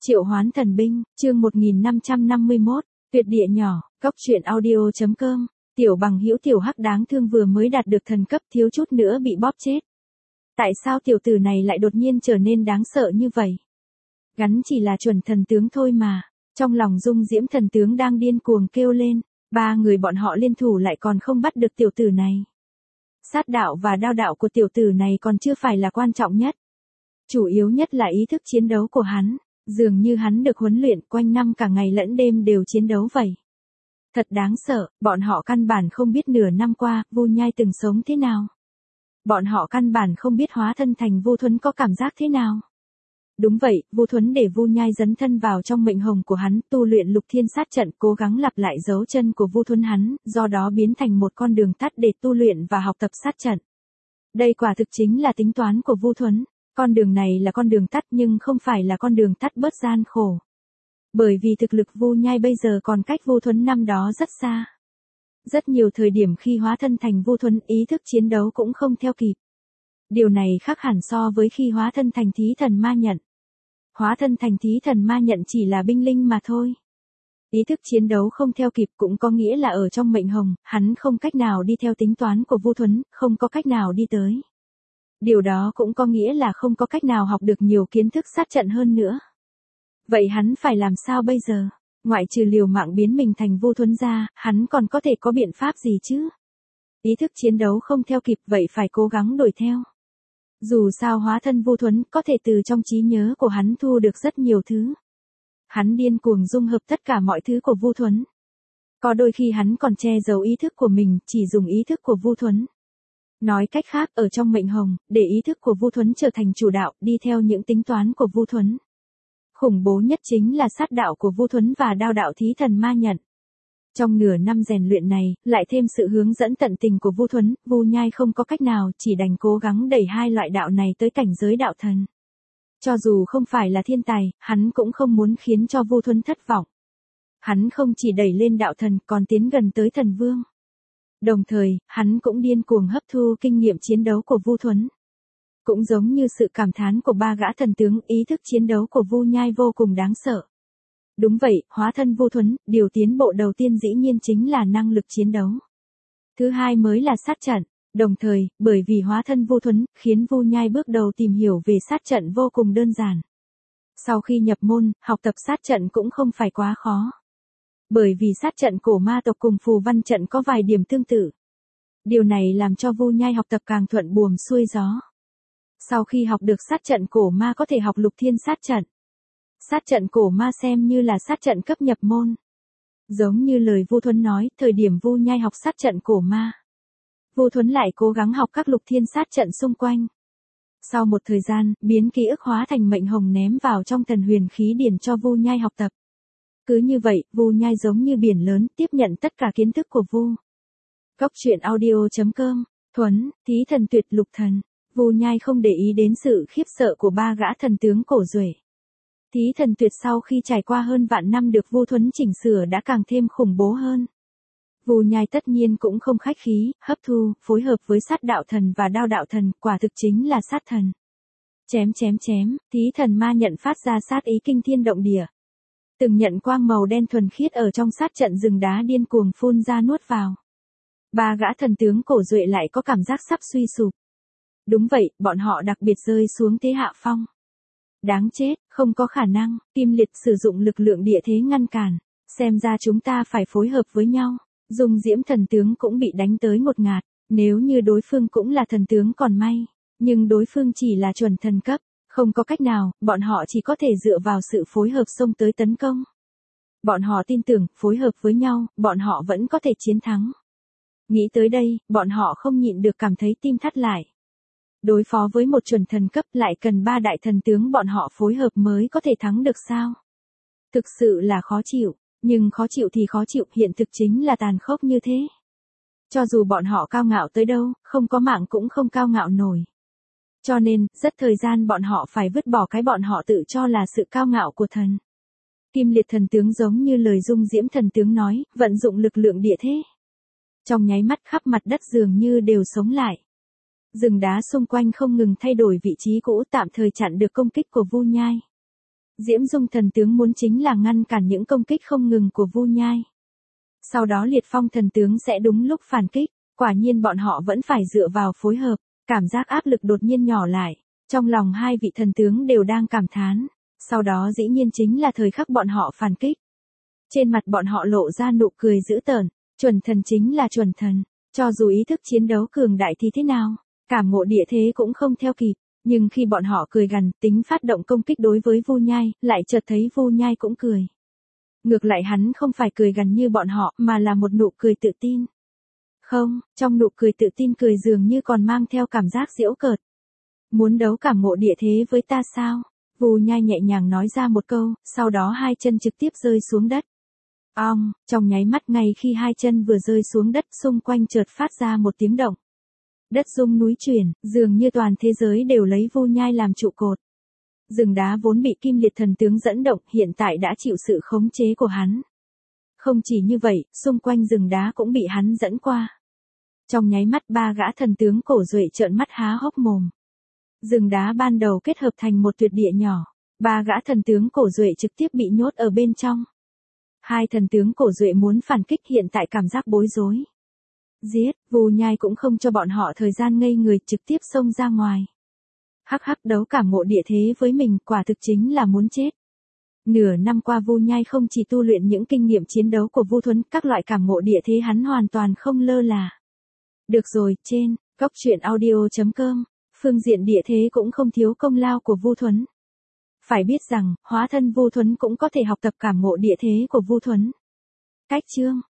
Triệu Hoán Thần Binh, chương 1551, tuyệt địa nhỏ, góc truyện audio.com, tiểu bằng hữu tiểu hắc đáng thương vừa mới đạt được thần cấp thiếu chút nữa bị bóp chết. Tại sao tiểu tử này lại đột nhiên trở nên đáng sợ như vậy? Gắn chỉ là chuẩn thần tướng thôi mà, trong lòng Dung Diễm thần tướng đang điên cuồng kêu lên, ba người bọn họ liên thủ lại còn không bắt được tiểu tử này. Sát đạo và đao đạo của tiểu tử này còn chưa phải là quan trọng nhất. Chủ yếu nhất là ý thức chiến đấu của hắn. Dường như hắn được huấn luyện quanh năm cả ngày lẫn đêm đều chiến đấu vậy. Thật đáng sợ, bọn họ căn bản không biết nửa năm qua, Vu Nhai từng sống thế nào. Bọn họ căn bản không biết hóa thân thành Vu Thuấn có cảm giác thế nào. Đúng vậy, Vu Thuấn để Vu Nhai dấn thân vào trong mệnh hồng của hắn, tu luyện lục thiên sát trận, cố gắng lặp lại dấu chân của Vu Thuấn hắn, do đó biến thành một con đường tắt để tu luyện và học tập sát trận. Đây quả thực chính là tính toán của Vu Thuấn. Con đường này là con đường tắt nhưng không phải là con đường tắt bớt gian khổ. Bởi vì thực lực Vu Nhai bây giờ còn cách Vu Thuấn năm đó rất xa. Rất nhiều thời điểm khi hóa thân thành Vu Thuấn ý thức chiến đấu cũng không theo kịp. Điều này khác hẳn so với khi hóa thân thành Thí Thần Ma Nhận. Hóa thân thành Thí Thần Ma Nhận chỉ là binh linh mà thôi. Ý thức chiến đấu không theo kịp cũng có nghĩa là ở trong mệnh hồng, hắn không cách nào đi theo tính toán của Vu Thuấn, không có cách nào đi tới. Điều đó cũng có nghĩa là không có cách nào học được nhiều kiến thức sát trận hơn nữa. Vậy hắn phải làm sao bây giờ? Ngoại trừ liều mạng biến mình thành Vu Thuấn ra, hắn còn có thể có biện pháp gì chứ? Ý thức chiến đấu không theo kịp vậy phải cố gắng đuổi theo. Dù sao hóa thân Vu Thuấn có thể từ trong trí nhớ của hắn thu được rất nhiều thứ. Hắn điên cuồng dung hợp tất cả mọi thứ của Vu Thuấn. Có đôi khi hắn còn che giấu ý thức của mình, chỉ dùng ý thức của Vu Thuấn. Nói cách khác ở trong mệnh hồng, để ý thức của Vu Thuấn trở thành chủ đạo, đi theo những tính toán của Vu Thuấn. Khủng bố nhất chính là sát đạo của Vu Thuấn và đao đạo Thí Thần Ma Nhận. Trong nửa năm rèn luyện này, lại thêm sự hướng dẫn tận tình của Vu Thuấn, Vu Nhai không có cách nào chỉ đành cố gắng đẩy hai loại đạo này tới cảnh giới đạo thần. Cho dù không phải là thiên tài, hắn cũng không muốn khiến cho Vu Thuấn thất vọng. Hắn không chỉ đẩy lên đạo thần còn tiến gần tới thần vương. Đồng thời, hắn cũng điên cuồng hấp thu kinh nghiệm chiến đấu của Vu Thuấn. Cũng giống như sự cảm thán của ba gã thần tướng, ý thức chiến đấu của Vu Nhai vô cùng đáng sợ. Đúng vậy, hóa thân Vu Thuấn, điều tiến bộ đầu tiên dĩ nhiên chính là năng lực chiến đấu. Thứ hai mới là sát trận, đồng thời, bởi vì hóa thân Vu Thuấn, khiến Vu Nhai bước đầu tìm hiểu về sát trận vô cùng đơn giản. Sau khi nhập môn, học tập sát trận cũng không phải quá khó. Bởi vì sát trận cổ ma tộc cùng phù văn trận có vài điểm tương tự. Điều này làm cho Vu Nhai học tập càng thuận buồm xuôi gió. Sau khi học được sát trận cổ ma có thể học lục thiên sát trận. Sát trận cổ ma xem như là sát trận cấp nhập môn. Giống như lời Vu Thuấn nói, thời điểm Vu Nhai học sát trận cổ ma, Vu Thuấn lại cố gắng học các lục thiên sát trận xung quanh. Sau một thời gian, biến ký ức hóa thành mệnh hồng ném vào trong thần huyền khí điển cho Vu Nhai học tập. Cứ như vậy, Vu Nhai giống như biển lớn, tiếp nhận tất cả kiến thức của Vu. Góc truyện audio.com, Thuấn, Thí Thần Tuyệt Lục Thần. Vu Nhai không để ý đến sự khiếp sợ của ba gã thần tướng cổ duệ. Thí Thần Tuyệt sau khi trải qua hơn vạn năm được Vu Thuấn chỉnh sửa đã càng thêm khủng bố hơn. Vu Nhai tất nhiên cũng không khách khí, hấp thu, phối hợp với sát đạo thần và đao đạo thần, quả thực chính là sát thần. Chém, Thí Thần Ma Nhận phát ra sát ý kinh thiên động địa. Từng nhận quang màu đen thuần khiết ở trong sát trận rừng đá điên cuồng phun ra nuốt vào. Ba gã thần tướng cổ duệ lại có cảm giác sắp suy sụp. Đúng vậy, bọn họ đặc biệt rơi xuống thế hạ phong. Đáng chết, không có khả năng, Kim Liệt sử dụng lực lượng địa thế ngăn cản. Xem ra chúng ta phải phối hợp với nhau. Dung Diễm thần tướng cũng bị đánh tới một ngạt. Nếu như đối phương cũng là thần tướng còn may. Nhưng đối phương chỉ là chuẩn thần cấp. Không có cách nào, bọn họ chỉ có thể dựa vào sự phối hợp xông tới tấn công. Bọn họ tin tưởng, phối hợp với nhau, bọn họ vẫn có thể chiến thắng. Nghĩ tới đây, bọn họ không nhịn được cảm thấy tim thắt lại. Đối phó với một chuẩn thần cấp lại cần ba đại thần tướng bọn họ phối hợp mới có thể thắng được sao? Thực sự là khó chịu, nhưng khó chịu thì khó chịu, hiện thực chính là tàn khốc như thế. Cho dù bọn họ cao ngạo tới đâu, không có mạng cũng không cao ngạo nổi. Cho nên, rất thời gian bọn họ phải vứt bỏ cái bọn họ tự cho là sự cao ngạo của thần. Kim Liệt thần tướng giống như lời Dung Diễm thần tướng nói, vận dụng lực lượng địa thế. Trong nháy mắt khắp mặt đất dường như đều sống lại. Rừng đá xung quanh không ngừng thay đổi vị trí cũ tạm thời chặn được công kích của Vu Nhai. Diễm Dung thần tướng muốn chính là ngăn cản những công kích không ngừng của Vu Nhai. Sau đó Liệt Phong thần tướng sẽ đúng lúc phản kích, quả nhiên bọn họ vẫn phải dựa vào phối hợp, cảm giác áp lực đột nhiên nhỏ lại, trong lòng hai vị thần tướng đều đang cảm thán, sau đó dĩ nhiên chính là thời khắc bọn họ phản kích. Trên mặt bọn họ lộ ra nụ cười dữ tợn, chuẩn thần chính là chuẩn thần, cho dù ý thức chiến đấu cường đại thì thế nào, cảm ngộ địa thế cũng không theo kịp, nhưng khi bọn họ cười gằn, tính phát động công kích đối với Vu Nhai, lại chợt thấy Vu Nhai cũng cười. Ngược lại hắn không phải cười gằn như bọn họ, mà là một nụ cười tự tin. Không, trong nụ cười tự tin cười dường như còn mang theo cảm giác giễu cợt. Muốn đấu cảm ngộ địa thế với ta sao? Vu Nhai nhẹ nhàng nói ra một câu, sau đó hai chân trực tiếp rơi xuống đất. Trong nháy mắt ngay khi hai chân vừa rơi xuống đất, xung quanh chợt phát ra một tiếng động. Đất rung núi chuyển, dường như toàn thế giới đều lấy Vu Nhai làm trụ cột. Rừng đá vốn bị Kim Liệt thần tướng dẫn động, hiện tại đã chịu sự khống chế của hắn. Không chỉ như vậy, xung quanh rừng đá cũng bị hắn dẫn qua. Trong nháy mắt ba gã thần tướng cổ duệ trợn mắt há hốc mồm. Rừng đá ban đầu kết hợp thành một tuyệt địa nhỏ, ba gã thần tướng cổ duệ trực tiếp bị nhốt ở bên trong. Hai thần tướng cổ duệ muốn phản kích hiện tại cảm giác bối rối. Giết, Vu Nhai cũng không cho bọn họ thời gian ngây người, trực tiếp xông ra ngoài. Hắc hắc, đấu cảm ngộ địa thế với mình quả thực chính là muốn chết. Nửa năm qua Vu Nhai không chỉ tu luyện những kinh nghiệm chiến đấu của Vu Thuấn, các loại cảm ngộ địa thế hắn hoàn toàn không lơ là. Được rồi, trên goctruyện.audio.com, phương diện địa thế cũng không thiếu công lao của Vu Thuấn. Phải biết rằng, hóa thân Vu Thuấn cũng có thể học tập cảm ngộ địa thế của Vu Thuấn. Cách chương